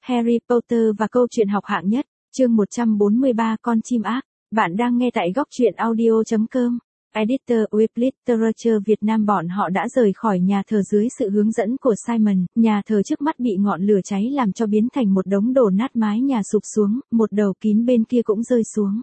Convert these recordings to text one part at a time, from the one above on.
Harry Potter và câu chuyện học hạng nhất, chương 143 con chim ác. Bạn đang nghe tại góc truyện audio.com. Editor Web Literature Việt Nam. Bọn họ đã rời khỏi nhà thờ dưới sự hướng dẫn của Simon. Nhà thờ trước mắt bị ngọn lửa cháy làm cho biến thành một đống đổ nát, mái nhà sụp xuống, một đầu kín bên kia cũng rơi xuống.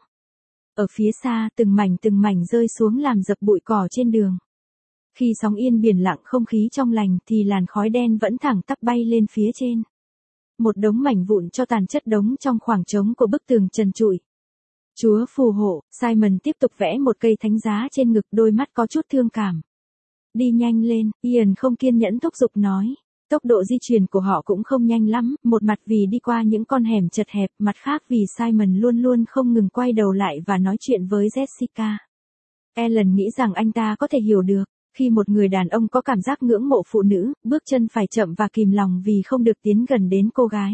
Ở phía xa, từng mảnh rơi xuống làm dập bụi cỏ trên đường. Khi sóng yên biển lặng, không khí trong lành, thì làn khói đen vẫn thẳng tắp bay lên phía trên. Một đống mảnh vụn cho tàn chất đống trong khoảng trống của bức tường trần trụi. Chúa phù hộ, Simon tiếp tục vẽ một cây thánh giá trên ngực, đôi mắt có chút thương cảm. Đi nhanh lên, Ian không kiên nhẫn thúc giục nói. Tốc độ di chuyển của họ cũng không nhanh lắm, một mặt vì đi qua những con hẻm chật hẹp, mặt khác vì Simon luôn luôn không ngừng quay đầu lại và nói chuyện với Jessica. Ellen nghĩ rằng anh ta có thể hiểu được. Khi một người đàn ông có cảm giác ngưỡng mộ phụ nữ, bước chân phải chậm và kìm lòng vì không được tiến gần đến cô gái.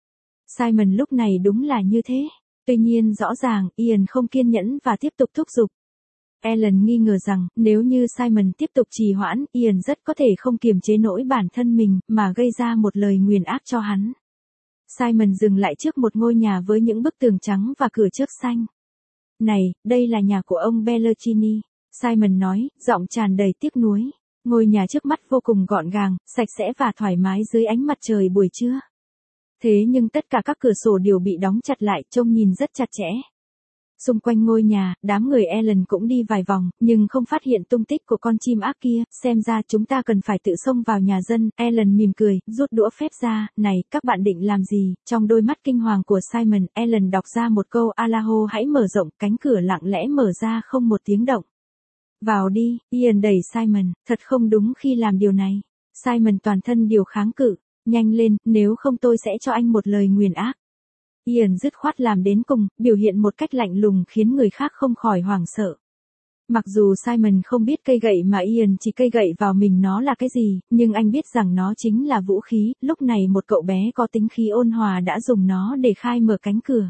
Simon lúc này đúng là như thế. Tuy nhiên rõ ràng, Ian không kiên nhẫn và tiếp tục thúc giục. Ellen nghi ngờ rằng, nếu như Simon tiếp tục trì hoãn, Ian rất có thể không kiềm chế nổi bản thân mình, mà gây ra một lời nguyền ác cho hắn. Simon dừng lại trước một ngôi nhà với những bức tường trắng và cửa trước xanh. Này, đây là nhà của ông Bellarmine, Simon nói, giọng tràn đầy tiếc nuối. Ngôi nhà trước mắt vô cùng gọn gàng, sạch sẽ và thoải mái dưới ánh mặt trời buổi trưa. Thế nhưng tất cả các cửa sổ đều bị đóng chặt lại, trông nhìn rất chặt chẽ. Xung quanh ngôi nhà, đám người Ellen cũng đi vài vòng, nhưng không phát hiện tung tích của con chim ác kia. Xem ra chúng ta cần phải tự xông vào nhà dân. Ellen mỉm cười, rút đũa phép ra. Này, các bạn định làm gì? Trong đôi mắt kinh hoàng của Simon, Ellen đọc ra một câu Allaho hãy mở rộng. Cánh cửa lặng lẽ mở ra không một tiếng động. Vào đi, Ian đẩy Simon, thật không đúng khi làm điều này. Simon toàn thân điều kháng cự. Nhanh lên, nếu không tôi sẽ cho anh một lời nguyền ác. Ian dứt khoát làm đến cùng, biểu hiện một cách lạnh lùng khiến người khác không khỏi hoảng sợ. Mặc dù Simon không biết cây gậy mà Ian chỉ cây gậy vào mình nó là cái gì, nhưng anh biết rằng nó chính là vũ khí. Lúc này một cậu bé có tính khí ôn hòa đã dùng nó để khai mở cánh cửa.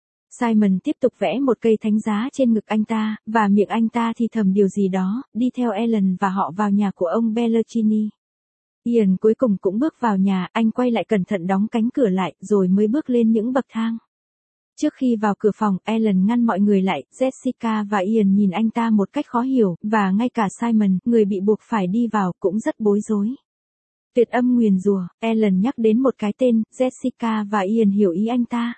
Simon tiếp tục vẽ một cây thánh giá trên ngực anh ta, và miệng anh ta thì thầm điều gì đó, đi theo Ellen và họ vào nhà của ông Bellarmine. Ian cuối cùng cũng bước vào nhà, anh quay lại cẩn thận đóng cánh cửa lại, rồi mới bước lên những bậc thang. Trước khi vào cửa phòng, Ellen ngăn mọi người lại, Jessica và Ian nhìn anh ta một cách khó hiểu, và ngay cả Simon, người bị buộc phải đi vào, cũng rất bối rối. Tuyệt âm nguyền rủa, Ellen nhắc đến một cái tên, Jessica và Ian hiểu ý anh ta.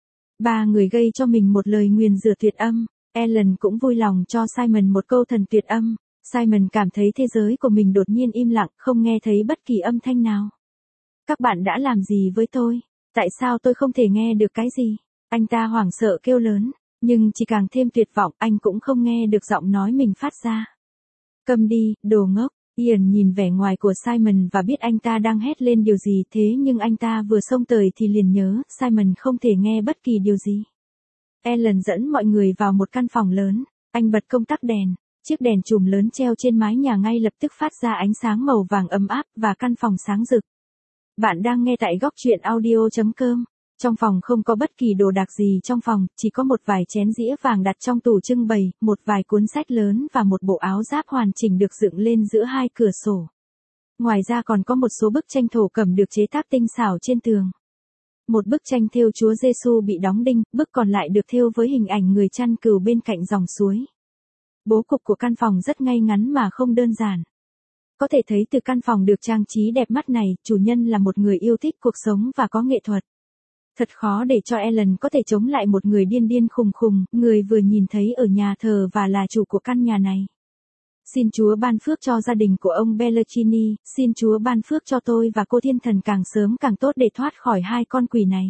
Ba người gây cho mình một lời nguyền rủa tuyệt âm. Ellen cũng vui lòng cho Simon một câu thần tuyệt âm. Simon cảm thấy thế giới của mình đột nhiên im lặng, không nghe thấy bất kỳ âm thanh nào. Các bạn đã làm gì với tôi? Tại sao tôi không thể nghe được cái gì? Anh ta hoảng sợ kêu lớn, nhưng chỉ càng thêm tuyệt vọng, anh cũng không nghe được giọng nói mình phát ra. Câm đi, đồ ngốc. Ian nhìn vẻ ngoài của Simon và biết anh ta đang hét lên điều gì, thế nhưng anh ta vừa xông tới thì liền nhớ, Simon không thể nghe bất kỳ điều gì. Ellen dẫn mọi người vào một căn phòng lớn, anh bật công tắc đèn. Chiếc đèn chùm lớn treo trên mái nhà ngay lập tức phát ra ánh sáng màu vàng ấm áp và căn phòng sáng rực. Bạn đang nghe tại góc truyện audio.com. Trong phòng không có bất kỳ đồ đạc gì trong phòng, chỉ có một vài chén dĩa vàng đặt trong tủ trưng bày, một vài cuốn sách lớn và một bộ áo giáp hoàn chỉnh được dựng lên giữa hai cửa sổ. Ngoài ra còn có một số bức tranh thổ cẩm được chế tác tinh xảo trên tường. Một bức tranh thêu Chúa Giêsu bị đóng đinh, bức còn lại được thêu với hình ảnh người chăn cừu bên cạnh dòng suối. Bố cục của căn phòng rất ngay ngắn mà không đơn giản. Có thể thấy từ căn phòng được trang trí đẹp mắt này, chủ nhân là một người yêu thích cuộc sống và có nghệ thuật. Thật khó để cho Ellen có thể chống lại một người điên khùng khùng, người vừa nhìn thấy ở nhà thờ và là chủ của căn nhà này. Xin Chúa ban phước cho gia đình của ông Bellarmine, xin Chúa ban phước cho tôi và cô thiên thần càng sớm càng tốt để thoát khỏi hai con quỷ này.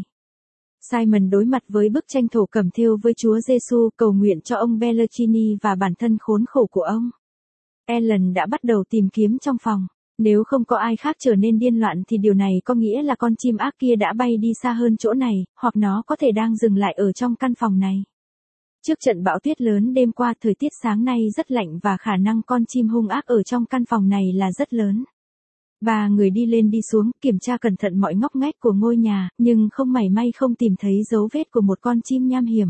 Simon đối mặt với bức tranh thổ cẩm thêu với Chúa Giêsu, cầu nguyện cho ông Bellarmine và bản thân khốn khổ của ông. Ellen đã bắt đầu tìm kiếm trong phòng. Nếu không có ai khác trở nên điên loạn thì điều này có nghĩa là con chim ác kia đã bay đi xa hơn chỗ này, hoặc nó có thể đang dừng lại ở trong căn phòng này. Trước trận bão tuyết lớn đêm qua, thời tiết sáng nay rất lạnh và khả năng con chim hung ác ở trong căn phòng này là rất lớn. Ba người đi lên đi xuống, kiểm tra cẩn thận mọi ngóc ngách của ngôi nhà, nhưng không mảy may không tìm thấy dấu vết của một con chim nham hiểm.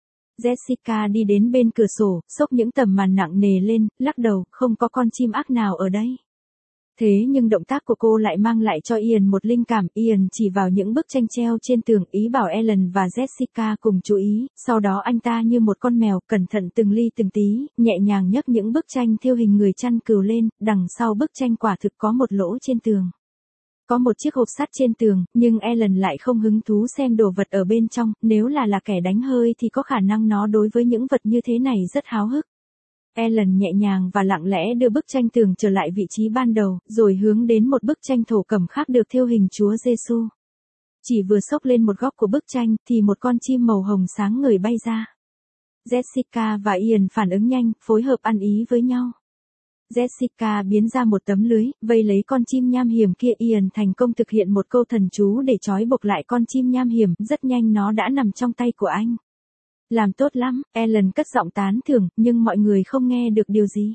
Jessica đi đến bên cửa sổ, xốc những tấm màn nặng nề lên, lắc đầu, không có con chim ác nào ở đây. Thế nhưng động tác của cô lại mang lại cho Ian một linh cảm. Ian chỉ vào những bức tranh treo trên tường, ý bảo Ellen và Jessica cùng chú ý, sau đó anh ta như một con mèo, cẩn thận từng ly từng tí, nhẹ nhàng nhấc những bức tranh thêu hình người chăn cừu lên, đằng sau bức tranh quả thực có một lỗ trên tường. Có một chiếc hộp sắt trên tường, nhưng Ellen lại không hứng thú xem đồ vật ở bên trong, nếu là kẻ đánh hơi thì có khả năng nó đối với những vật như thế này rất háo hức. Ellen nhẹ nhàng và lặng lẽ đưa bức tranh tường trở lại vị trí ban đầu, rồi hướng đến một bức tranh thổ cẩm khác được thêu hình Chúa Giêsu. Chỉ vừa xốc lên một góc của bức tranh thì một con chim màu hồng sáng ngời bay ra. Jessica và Ian phản ứng nhanh, phối hợp ăn ý với nhau. Jessica biến ra một tấm lưới, vây lấy con chim nham hiểm kia. Ian thành công thực hiện một câu thần chú để trói buộc lại con chim nham hiểm, rất nhanh nó đã nằm trong tay của anh. Làm tốt lắm, Ellen cất giọng tán thưởng, nhưng mọi người không nghe được điều gì.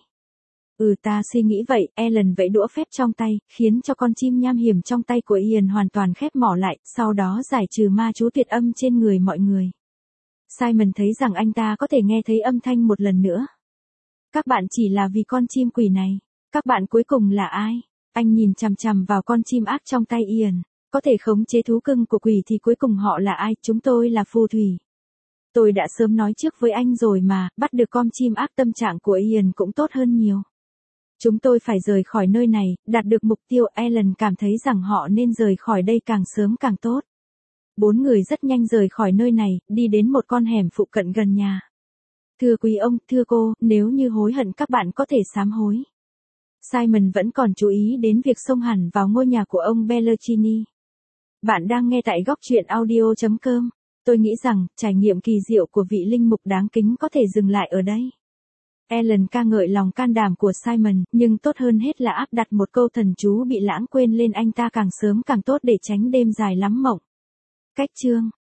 Ta suy nghĩ vậy. Ellen vẫy đũa phép trong tay, khiến cho con chim nham hiểm trong tay của Ian hoàn toàn khép mỏ lại, sau đó giải trừ ma chú tuyệt âm trên người mọi người. Simon thấy rằng anh ta có thể nghe thấy âm thanh một lần nữa. Các bạn chỉ là vì con chim quỷ này. Các bạn cuối cùng là ai? Anh nhìn chằm chằm vào con chim ác trong tay Ian. Có thể khống chế thú cưng của quỷ thì cuối cùng họ là ai? Chúng tôi là phù thủy. Tôi đã sớm nói trước với anh rồi mà, bắt được con chim ác. Tâm trạng của Ian cũng tốt hơn nhiều. Chúng tôi phải rời khỏi nơi này, đạt được mục tiêu. Ellen cảm thấy rằng họ nên rời khỏi đây càng sớm càng tốt. 4 người rất nhanh rời khỏi nơi này, đi đến một con hẻm phụ cận gần nhà. Thưa quý ông, thưa cô, nếu như hối hận các bạn có thể sám hối. Simon vẫn còn chú ý đến việc xông hẳn vào ngôi nhà của ông Bellarcini. Bạn đang nghe tại góc truyện audio.com. Tôi nghĩ rằng, trải nghiệm kỳ diệu của vị linh mục đáng kính có thể dừng lại ở đây. Ellen ca ngợi lòng can đảm của Simon, nhưng tốt hơn hết là áp đặt một câu thần chú bị lãng quên lên anh ta càng sớm càng tốt để tránh đêm dài lắm mộng. Cách chương